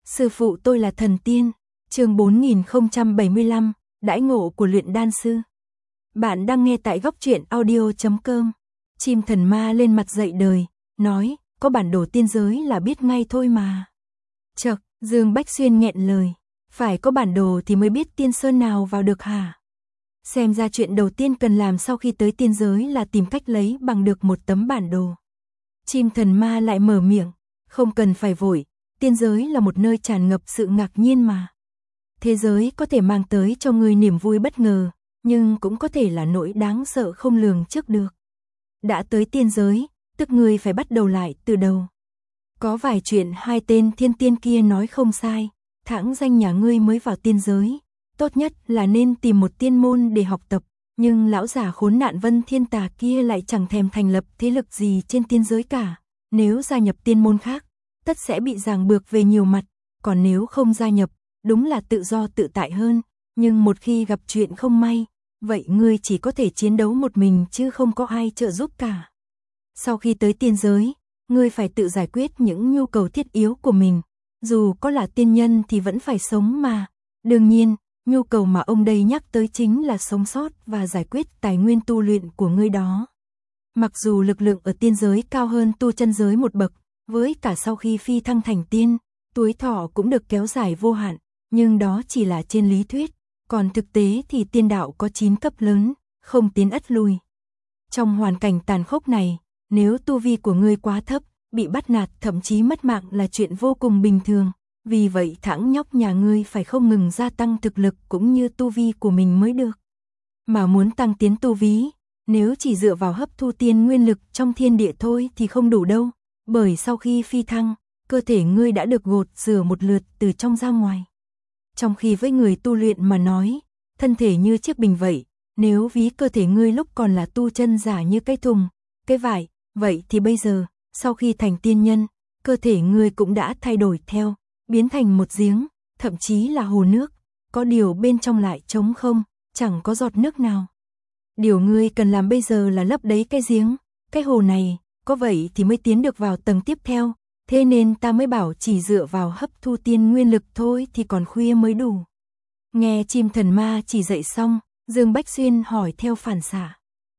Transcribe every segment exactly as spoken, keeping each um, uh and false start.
Sư phụ tôi là thần tiên. Chương bốn nghìn không trăm bảy mươi lăm, đãi ngộ của luyện đan sư. Bạn đang nghe tại góc truyện audio chấm com. Chim thần ma lên mặt dậy đời, nói, có bản đồ tiên giới là biết ngay thôi mà. Chậc, Dương Bách Xuyên nghẹn lời, phải có bản đồ thì mới biết tiên sơn nào vào được hả? Xem ra chuyện đầu tiên cần làm sau khi tới tiên giới là tìm cách lấy bằng được một tấm bản đồ. Chim thần ma lại mở miệng, không cần phải vội, tiên giới là một nơi tràn ngập sự ngạc nhiên mà. Thế giới có thể mang tới cho ngươi niềm vui bất ngờ, nhưng cũng có thể là nỗi đáng sợ không lường trước được. Đã tới tiên giới, tức ngươi phải bắt đầu lại từ đầu. Có vài chuyện hai tên thiên tiên kia nói không sai, thẳng danh nhà ngươi mới vào tiên giới, tốt nhất là nên tìm một tiên môn để học tập, nhưng lão già khốn nạn Vân Thiên Tà kia lại chẳng thèm thành lập thế lực gì trên tiên giới cả, nếu gia nhập tiên môn khác, tất sẽ bị ràng buộc về nhiều mặt, còn nếu không gia nhập, đúng là tự do tự tại hơn, nhưng một khi gặp chuyện không may, vậy ngươi chỉ có thể chiến đấu một mình chứ không có ai trợ giúp cả. Sau khi tới tiên giới, ngươi phải tự giải quyết những nhu cầu thiết yếu của mình, dù có là tiên nhân thì vẫn phải sống mà. Đương nhiên, nhu cầu mà ông đây nhắc tới chính là sống sót và giải quyết tài nguyên tu luyện của ngươi đó. Mặc dù lực lượng ở tiên giới cao hơn tu chân giới một bậc, với cả sau khi phi thăng thành tiên, tuổi thọ cũng được kéo dài vô hạn, nhưng đó chỉ là trên lý thuyết, còn thực tế thì tiên đạo có chín cấp lớn, không tiến ất lùi. Trong hoàn cảnh tàn khốc này, nếu tu vi của ngươi quá thấp, bị bắt nạt thậm chí mất mạng là chuyện vô cùng bình thường, vì vậy thẳng nhóc nhà ngươi phải không ngừng gia tăng thực lực cũng như tu vi của mình mới được. Mà muốn tăng tiến tu vi, nếu chỉ dựa vào hấp thu tiên nguyên lực trong thiên địa thôi thì không đủ đâu, bởi sau khi phi thăng, cơ thể ngươi đã được gột rửa một lượt từ trong ra ngoài. Trong khi với người tu luyện mà nói, thân thể như chiếc bình vậy, nếu ví cơ thể ngươi lúc còn là tu chân giả như cái thùng, cái vải, vậy thì bây giờ, sau khi thành tiên nhân, cơ thể ngươi cũng đã thay đổi theo, biến thành một giếng, thậm chí là hồ nước, có điều bên trong lại trống không, chẳng có giọt nước nào. Điều ngươi cần làm bây giờ là lấp đầy cái giếng, cái hồ này, có vậy thì mới tiến được vào tầng tiếp theo, thế nên ta mới bảo chỉ dựa vào hấp thu tiên nguyên lực thôi thì còn khuya mới đủ. Nghe chim thần ma chỉ dạy xong, Dương Bách Xuyên hỏi theo phản xạ.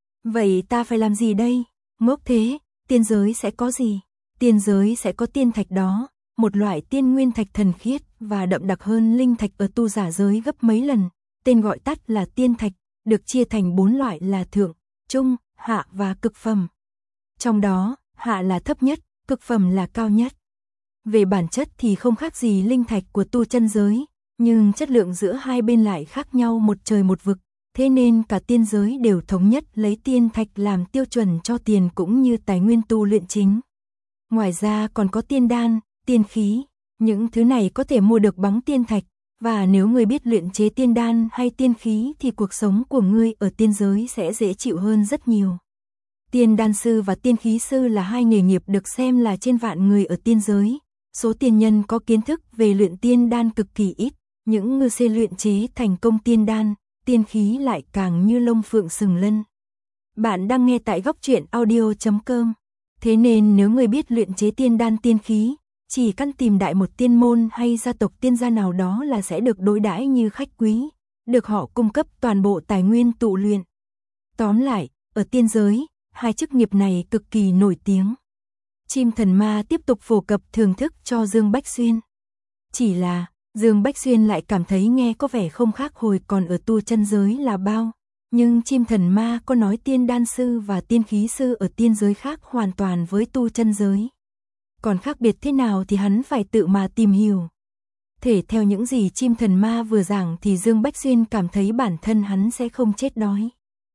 Vậy ta phải làm gì đây? Ngốc thế, tiên giới sẽ có gì? Tiên giới sẽ có tiên thạch đó, một loại tiên nguyên thạch thần khiết và đậm đặc hơn linh thạch ở tu giả giới gấp mấy lần, tên gọi tắt là tiên thạch, được chia thành bốn loại là thượng, trung, hạ và cực phẩm. Trong đó, hạ là thấp nhất, cực phẩm là cao nhất. Về bản chất thì không khác gì linh thạch của tu chân giới, nhưng chất lượng giữa hai bên lại khác nhau một trời một vực, thế nên cả tiên giới đều thống nhất lấy tiên thạch làm tiêu chuẩn cho tiền cũng như tài nguyên tu luyện chính. Ngoài ra còn có tiên đan, tiên khí, những thứ này có thể mua được bằng tiên thạch, và nếu ngươi biết luyện chế tiên đan hay tiên khí thì cuộc sống của ngươi ở tiên giới sẽ dễ chịu hơn rất nhiều. Tiên đan sư và tiên khí sư là hai nghề nghiệp được xem là trên vạn người ở tiên giới. Số tiên nhân có kiến thức về luyện tiên đan cực kỳ ít, những ngư xê luyện chế thành công tiên đan, tiên khí lại càng như lông phượng sừng lân. Bạn đang nghe tại góc truyện audio chấm com. Thế nên nếu người biết luyện chế tiên đan tiên khí, chỉ cần tìm đại một tiên môn hay gia tộc tiên gia nào đó là sẽ được đối đãi như khách quý, được họ cung cấp toàn bộ tài nguyên tụ luyện. Tóm lại, ở tiên giới, hai chức nghiệp này cực kỳ nổi tiếng. Chim thần ma tiếp tục phổ cập thưởng thức cho Dương Bách Xuyên. Chỉ là, Dương Bách Xuyên lại cảm thấy nghe có vẻ không khác hồi còn ở tu chân giới là bao. Nhưng chim thần ma có nói tiên đan sư và tiên khí sư ở tiên giới khác hoàn toàn với tu chân giới. Còn khác biệt thế nào thì hắn phải tự mà tìm hiểu. Thể theo những gì chim thần ma vừa giảng thì Dương Bách Xuyên cảm thấy bản thân hắn sẽ không chết đói.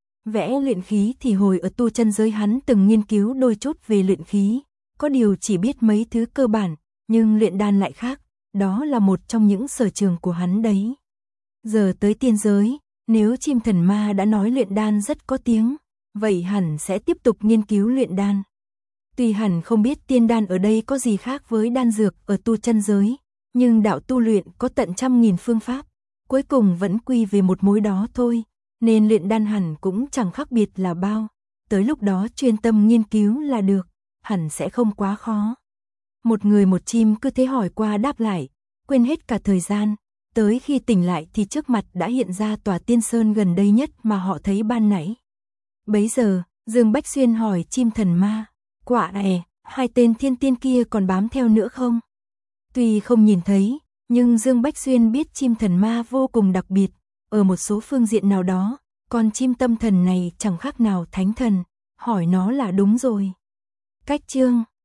Vẽ luyện khí thì hồi ở tu chân giới hắn từng nghiên cứu đôi chút về luyện khí, có điều chỉ biết mấy thứ cơ bản, nhưng luyện đan lại khác, đó là một trong những sở trường của hắn đấy. Giờ tới tiên giới, nếu chim thần ma đã nói luyện đan rất có tiếng, vậy hẳn sẽ tiếp tục nghiên cứu luyện đan. Tuy hẳn không biết tiên đan ở đây có gì khác với đan dược ở tu chân giới, nhưng đạo tu luyện có tận trăm nghìn phương pháp, cuối cùng vẫn quy về một mối đó thôi, nên luyện đan hẳn cũng chẳng khác biệt là bao, tới lúc đó chuyên tâm nghiên cứu là được, hẳn sẽ không quá khó. Một người một chim cứ thế hỏi qua đáp lại, quên hết cả thời gian, tới khi tỉnh lại thì trước mặt đã hiện ra tòa tiên sơn gần đây nhất mà họ thấy ban nãy. Bấy giờ, Dương Bách Xuyên hỏi chim thần ma, quả è, hai tên thiên tiên kia còn bám theo nữa không? Tuy không nhìn thấy, nhưng Dương Bách Xuyên biết chim thần ma vô cùng đặc biệt, ở một số phương diện nào đó, con chim tâm thần này chẳng khác nào thánh thần, hỏi nó là đúng rồi. Cách chương